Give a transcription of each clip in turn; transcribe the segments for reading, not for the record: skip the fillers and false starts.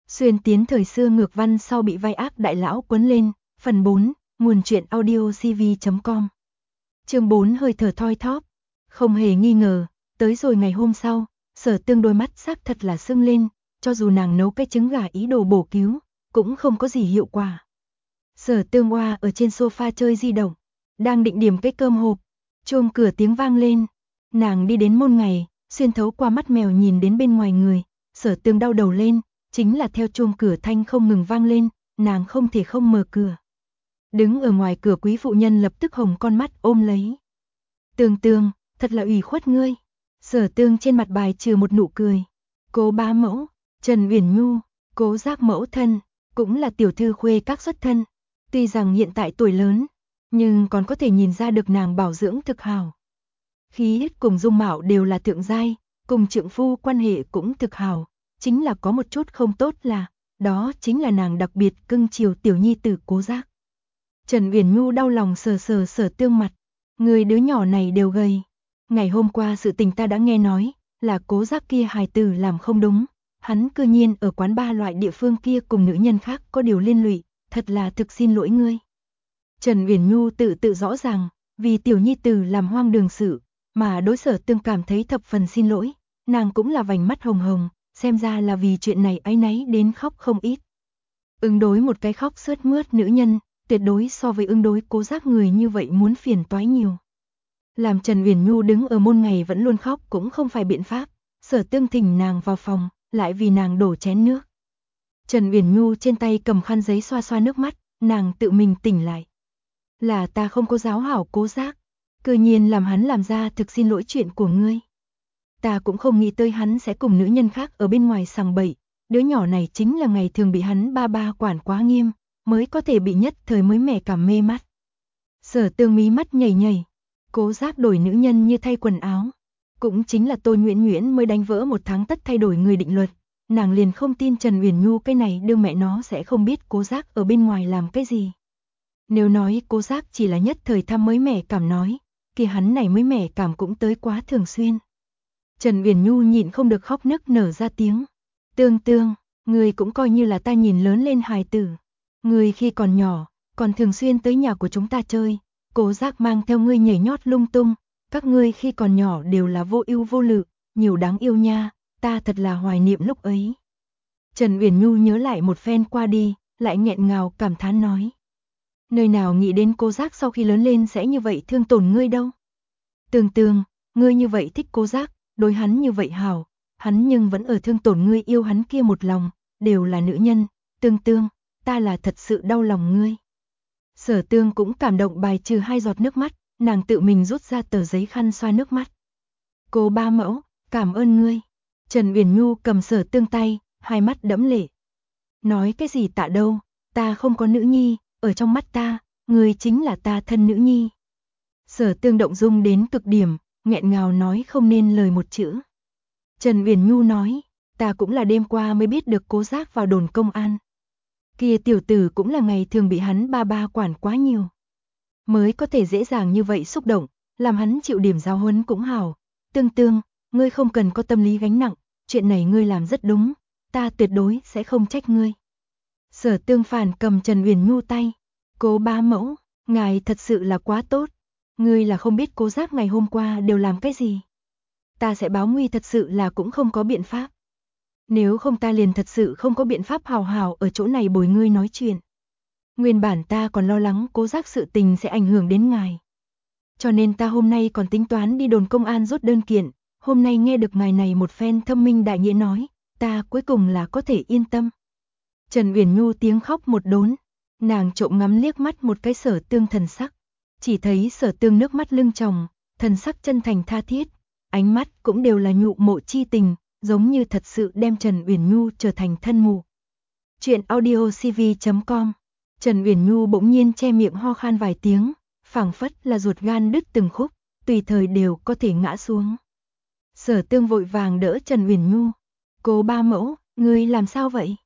Xuyên tiến thời xưa ngược văn sau bị vai ác đại lão quấn lên, phần 4, nguồn truyện audio cv.com. Chương 4 hơi thở thoi thóp. Không hề nghi ngờ, tới rồi ngày hôm sau, Sở Tương đôi mắt xác thật là sưng lên, cho dù nàng nấu cái trứng gà ý đồ bổ cứu, cũng không có gì hiệu quả. Sở Tương Hoa ở trên sofa chơi di động, đang định điểm cái cơm hộp, chuông cửa tiếng vang lên. Nàng đi đến môn ngày, xuyên thấu qua mắt mèo nhìn đến bên ngoài người, Sở Tương đau đầu lên, chính là theo chuông cửa thanh không ngừng vang lên, nàng không thể không mở cửa. Đứng ở ngoài cửa quý phụ nhân lập tức hồng con mắt ôm lấy. Tương Tương, thật là ủy khuất ngươi. Sở Tương trên mặt bài trừ một nụ cười. Cố bá mẫu, Trần Uyển Nhu, Cố Giác mẫu thân, cũng là tiểu thư khuê các xuất thân. Tuy rằng hiện tại tuổi lớn, nhưng còn có thể nhìn ra được nàng bảo dưỡng thực hảo. Khí huyết cùng dung mạo đều là thượng giai, cùng trượng phu quan hệ cũng thực hảo, chính là có một chút không tốt là, đó chính là nàng đặc biệt cưng chiều tiểu nhi tử Cố Giác. Trần Uyển Nhu đau lòng sờ sờ Sở Tương mặt, người đứa nhỏ này đều gầy. Ngày hôm qua sự tình ta đã nghe nói, là Cố Giác kia hài tử làm không đúng, hắn cư nhiên ở quán ba loại địa phương kia cùng nữ nhân khác có điều liên lụy, thật là thực xin lỗi ngươi. Trần Uyển Nhu tự rõ ràng, vì tiểu nhi tử làm hoang đường sự, mà đối Sở Tương cảm thấy thập phần xin lỗi, nàng cũng là vành mắt hồng hồng, xem ra là vì chuyện này áy náy đến khóc không ít. Ứng đối một cái khóc sướt mướt nữ nhân, tuyệt đối so với ứng đối Cố Giác người như vậy muốn phiền toái nhiều. Làm Trần Uyển Nhu đứng ở môn ngày vẫn luôn khóc cũng không phải biện pháp, Sở Tương thỉnh nàng vào phòng, lại vì nàng đổ chén nước. Trần Uyển Nhu trên tay cầm khăn giấy xoa xoa nước mắt, nàng tự mình tỉnh lại. Là ta không có giáo hảo Cố Giác, cư nhiên làm hắn làm ra thực xin lỗi chuyện của ngươi. Ta cũng không nghĩ tới hắn sẽ cùng nữ nhân khác ở bên ngoài sằng bậy, đứa nhỏ này chính là ngày thường bị hắn ba ba quản quá nghiêm, mới có thể bị nhất thời mới mẻ cảm mê mắt. Sở Tương mí mắt nhảy nhảy, Cố Giác đổi nữ nhân như thay quần áo. Cũng chính là Tô Nhuyễn Nhuyễn mới đánh vỡ một tháng tất thay đổi người định luật, nàng liền không tin Trần Uyển Nhu cái này đương mẹ nó sẽ không biết Cố Giác ở bên ngoài làm cái gì. Nếu nói Cố Giác chỉ là nhất thời thăm mới mẻ cảm nói, kia hắn này mới mẻ cảm cũng tới quá thường xuyên. Trần Uyển Nhu nhịn không được khóc nức nở ra tiếng. Tương Tương, người cũng coi như là ta nhìn lớn lên hài tử. Người khi còn nhỏ, còn thường xuyên tới nhà của chúng ta chơi, Cố Giác mang theo ngươi nhảy nhót lung tung, các ngươi khi còn nhỏ đều là vô ưu vô lự, nhiều đáng yêu nha, ta thật là hoài niệm lúc ấy. Trần Uyển Nhu nhớ lại một phen qua đi, lại nghẹn ngào cảm thán nói. Nơi nào nghĩ đến Cố Giác sau khi lớn lên sẽ như vậy thương tổn ngươi đâu. Tương Tương, ngươi như vậy thích Cố Giác, đối hắn như vậy hảo, hắn nhưng vẫn ở thương tổn ngươi yêu hắn kia một lòng, đều là nữ nhân, Tương Tương, ta là thật sự đau lòng ngươi. Sở Tương cũng cảm động bài trừ 2 giọt nước mắt, nàng tự mình rút ra tờ giấy khăn xoa nước mắt. Cố ba mẫu, cảm ơn ngươi. Trần Uyển Nhu cầm Sở Tương tay, hai mắt đẫm lệ. Nói cái gì tạ đâu, ta không có nữ nhi, ở trong mắt ta, ngươi chính là ta thân nữ nhi. Sở Tương động dung đến cực điểm, nghẹn ngào nói không nên lời một chữ. Trần Uyển Nhu nói, ta cũng là đêm qua mới biết được Cố Giác vào đồn công an. Kia tiểu tử cũng là ngày thường bị hắn ba ba quản quá nhiều. Mới có thể dễ dàng như vậy xúc động, làm hắn chịu điểm giáo huấn cũng hảo. Tương Tương, ngươi không cần có tâm lý gánh nặng, chuyện này ngươi làm rất đúng, ta tuyệt đối sẽ không trách ngươi. Sở Tương phản cầm Trần Uyển Nhu tay. Cố bá mẫu, ngài thật sự là quá tốt. Ngươi là không biết Cố Giác ngày hôm qua đều làm cái gì. Ta sẽ báo nguy thật sự là cũng không có biện pháp. Nếu không ta liền thật sự không có biện pháp hào hào ở chỗ này bồi ngươi nói chuyện. Nguyên bản ta còn lo lắng Cố Giác sự tình sẽ ảnh hưởng đến ngài. Cho nên ta hôm nay còn tính toán đi đồn công an rút đơn kiện, hôm nay nghe được ngài này một phen thâm minh đại nghĩa nói, ta cuối cùng là có thể yên tâm. Trần Uyển Nhu tiếng khóc một đốn, nàng trộm ngắm liếc mắt một cái Sở Tương thần sắc, chỉ thấy Sở Tương nước mắt lưng tròng, thần sắc chân thành tha thiết, ánh mắt cũng đều là nhụ mộ chi tình, giống như thật sự đem Trần Uyển Nhu trở thành thân mụ. Chuyện audio cv.com. Trần Uyển Nhu bỗng nhiên che miệng ho khan vài tiếng, phảng phất là ruột gan đứt từng khúc, tùy thời đều có thể ngã xuống. Sở Tương vội vàng đỡ Trần Uyển Nhu. Cố ba mẫu, ngươi làm sao vậy?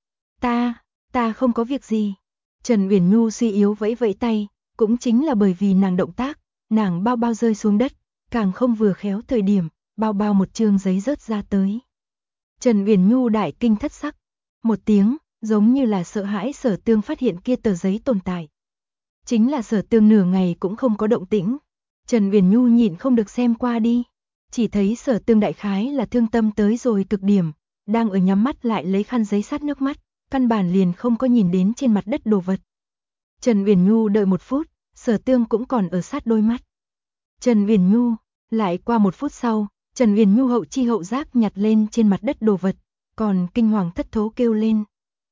Ta không có việc gì. Trần Uyển Nhu suy yếu vẫy vẫy tay, cũng chính là bởi vì nàng động tác, nàng bao bao rơi xuống đất, càng không vừa khéo thời điểm, bao bao một chương giấy rớt ra tới. Trần Uyển Nhu đại kinh thất sắc, một tiếng, giống như là sợ hãi Sở Tương phát hiện kia tờ giấy tồn tại. Chính là Sở Tương nửa ngày cũng không có động tĩnh. Trần Uyển Nhu nhịn không được xem qua đi, chỉ thấy Sở Tương đại khái là thương tâm tới rồi cực điểm, đang ở nhắm mắt lại lấy khăn giấy sát nước mắt, căn bản liền không có nhìn đến trên mặt đất đồ vật. Trần Uyển Nhu đợi 1 phút, Sở Tương cũng còn ở sát đôi mắt. Trần Uyển Nhu, lại qua 1 phút sau, Trần Uyển Nhu hậu chi hậu giác nhặt lên trên mặt đất đồ vật, còn kinh hoàng thất thố kêu lên.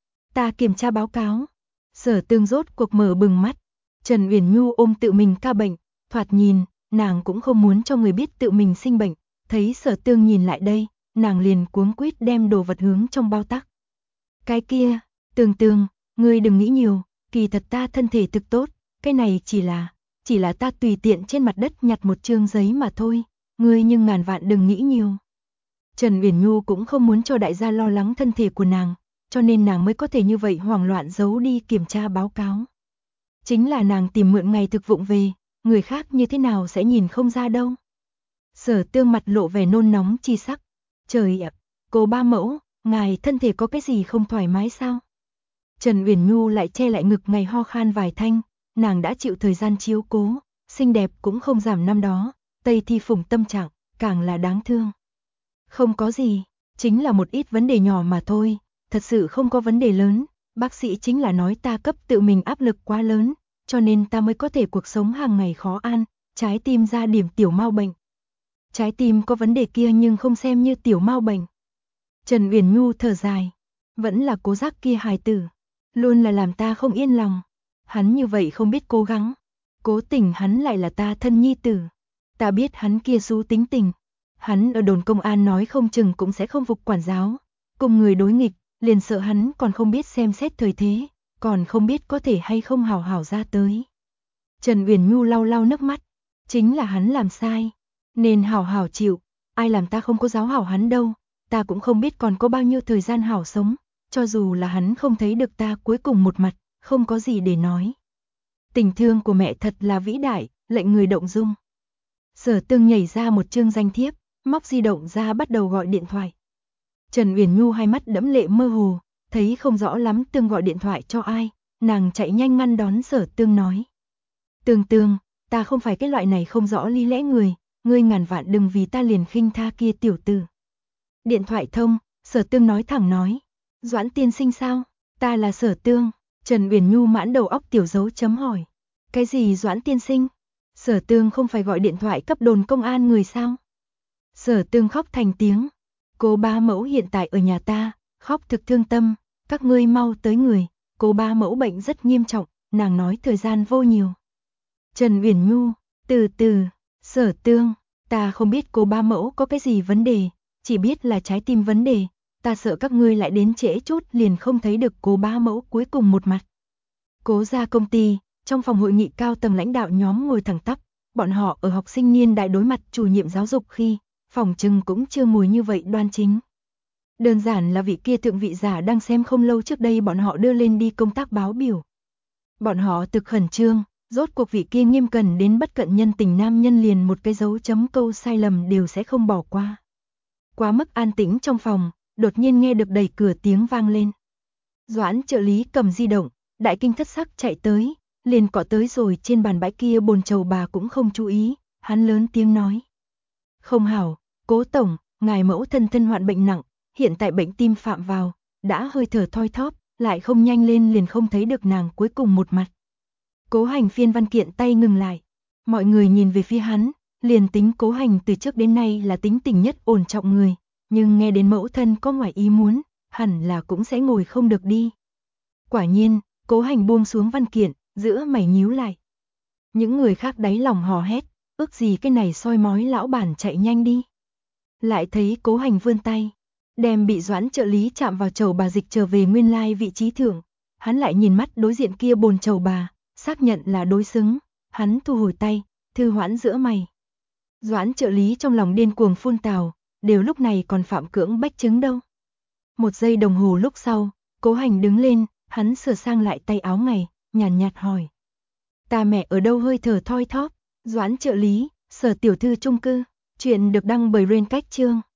Ta kiểm tra báo cáo. Sở Tương rốt cuộc mở bừng mắt. Trần Uyển Nhu ôm tự mình ca bệnh, thoạt nhìn, nàng cũng không muốn cho người biết tự mình sinh bệnh, thấy Sở Tương nhìn lại đây, nàng liền cuống quýt đem đồ vật hướng trong bao tắc. Cái kia, Tương, ngươi đừng nghĩ nhiều, kỳ thật ta thân thể thực tốt, cái này chỉ là ta tùy tiện trên mặt đất nhặt một chương giấy mà thôi, ngươi nhưng ngàn vạn đừng nghĩ nhiều. Trần Uyển Nhu cũng không muốn cho đại gia lo lắng thân thể của nàng, cho nên nàng mới có thể như vậy hoảng loạn giấu đi kiểm tra báo cáo. Chính là nàng tìm mượn ngày thực vụng về, người khác như thế nào sẽ nhìn không ra đâu. Sở Tương mặt lộ vẻ nôn nóng chi sắc. Trời ạ, cô ba mẫu, ngài thân thể có cái gì không thoải mái sao? Trần Uyển Nhu lại che lại ngực ngày ho khan vài thanh, nàng đã chịu thời gian chiếu cố, xinh đẹp cũng không giảm năm đó, Tây Thi Phùng tâm trạng, càng là đáng thương. Không có gì, chính là một ít vấn đề nhỏ mà thôi, thật sự không có vấn đề lớn, bác sĩ chính là nói ta cấp tự mình áp lực quá lớn, cho nên ta mới có thể cuộc sống hàng ngày khó an, trái tim ra điểm tiểu mao bệnh. Trái tim có vấn đề kia nhưng không xem như tiểu mao bệnh. Trần Uyển Nhu thở dài, vẫn là Cố Giác kia hài tử, luôn là làm ta không yên lòng. Hắn như vậy không biết cố gắng, cố tình hắn lại là ta thân nhi tử. Ta biết hắn kia xú tính tình, hắn ở đồn công an nói không chừng cũng sẽ không phục quản giáo, cùng người đối nghịch, liền sợ hắn còn không biết xem xét thời thế, còn không biết có thể hay không hảo hảo ra tới. Trần Uyển Nhu lau lau nước mắt, chính là hắn làm sai, nên hảo hảo chịu, ai làm ta không có giáo hảo hắn đâu, ta cũng không biết còn có bao nhiêu thời gian hảo sống, cho dù là hắn không thấy được ta cuối cùng một mặt, không có gì để nói. Tình thương của mẹ thật là vĩ đại, lệnh người động dung. Sở Tương nhảy ra một chương danh thiếp, móc di động ra bắt đầu gọi điện thoại. Trần Uyển Nhu hai mắt đẫm lệ mơ hồ, thấy không rõ lắm Tương gọi điện thoại cho ai, nàng chạy nhanh ngăn đón Sở Tương nói. Tương, ta không phải cái loại này không rõ lý lẽ người, ngươi ngàn vạn đừng vì ta liền khinh tha kia tiểu tử. Điện thoại thông, Sở Tương nói thẳng nói. Doãn tiên sinh sao? Ta là Sở Tương. Trần Uyển Nhu mãn đầu óc tiểu dấu chấm hỏi. Cái gì Doãn tiên sinh? Sở Tương không phải gọi điện thoại cấp đồn công an người sao? Sở Tương khóc thành tiếng. Cô ba mẫu hiện tại ở nhà ta, khóc thực thương tâm, các ngươi mau tới người, cô ba mẫu bệnh rất nghiêm trọng, nàng nói thời gian vô nhiều. Trần Uyển Nhu, từ, Sở Tương, ta không biết cô ba mẫu có cái gì vấn đề, chỉ biết là trái tim vấn đề, ta sợ các ngươi lại đến trễ chút liền không thấy được cô ba mẫu cuối cùng một mặt. Cố gia công ty, trong phòng hội nghị cao tầng lãnh đạo nhóm ngồi thẳng tắp, bọn họ ở học sinh niên đại đối mặt chủ nhiệm giáo dục khi, phòng trừng cũng chưa ngồi như vậy đoan chính. Đơn giản là vị kia thượng vị giả đang xem không lâu trước đây bọn họ đưa lên đi công tác báo biểu. Bọn họ thực khẩn trương, rốt cuộc vị kia nghiêm cẩn đến bất cận nhân tình nam nhân liền một cái dấu chấm câu sai lầm đều sẽ không bỏ qua. Quá mức an tĩnh trong phòng, đột nhiên nghe được đẩy cửa tiếng vang lên. Doãn trợ lý cầm di động, đại kinh thất sắc chạy tới, liền cọ tới rồi trên bàn bãi kia bồn chầu bà cũng không chú ý, hắn lớn tiếng nói. Không hảo, Cố tổng, ngài mẫu thân hoạn bệnh nặng, hiện tại bệnh tim phạm vào, đã hơi thở thoi thóp, lại không nhanh lên liền không thấy được nàng cuối cùng một mặt. Cố Hành phiên văn kiện tay ngừng lại, mọi người nhìn về phía hắn, liền tính Cố Hành từ trước đến nay là tính tình nhất ổn trọng người, nhưng nghe đến mẫu thân có ngoài ý muốn, hẳn là cũng sẽ ngồi không được đi. Quả nhiên, Cố Hành buông xuống văn kiện, giữa mày nhíu lại. Những người khác đáy lòng hò hét, ước gì cái này soi mói lão bản chạy nhanh đi. Lại thấy Cố Hành vươn tay, đem bị Doãn trợ lý chạm vào chầu bà dịch trở về nguyên lai vị trí thượng. Hắn lại nhìn mắt đối diện kia bồn chầu bà, xác nhận là đối xứng, hắn thu hồi tay, thư hoãn giữa mày. Doãn trợ lý trong lòng điên cuồng phun tào, đều lúc này còn phạm cưỡng bách chứng đâu. 1 giây đồng hồ lúc sau, Cố Hành đứng lên, hắn sửa sang lại tay áo ngày, nhàn nhạt hỏi. Ta mẹ ở đâu hơi thở thoi thóp? Doãn trợ lý, Sở tiểu thư chung cư, chuyện được đăng bởi Rain Cách Chương.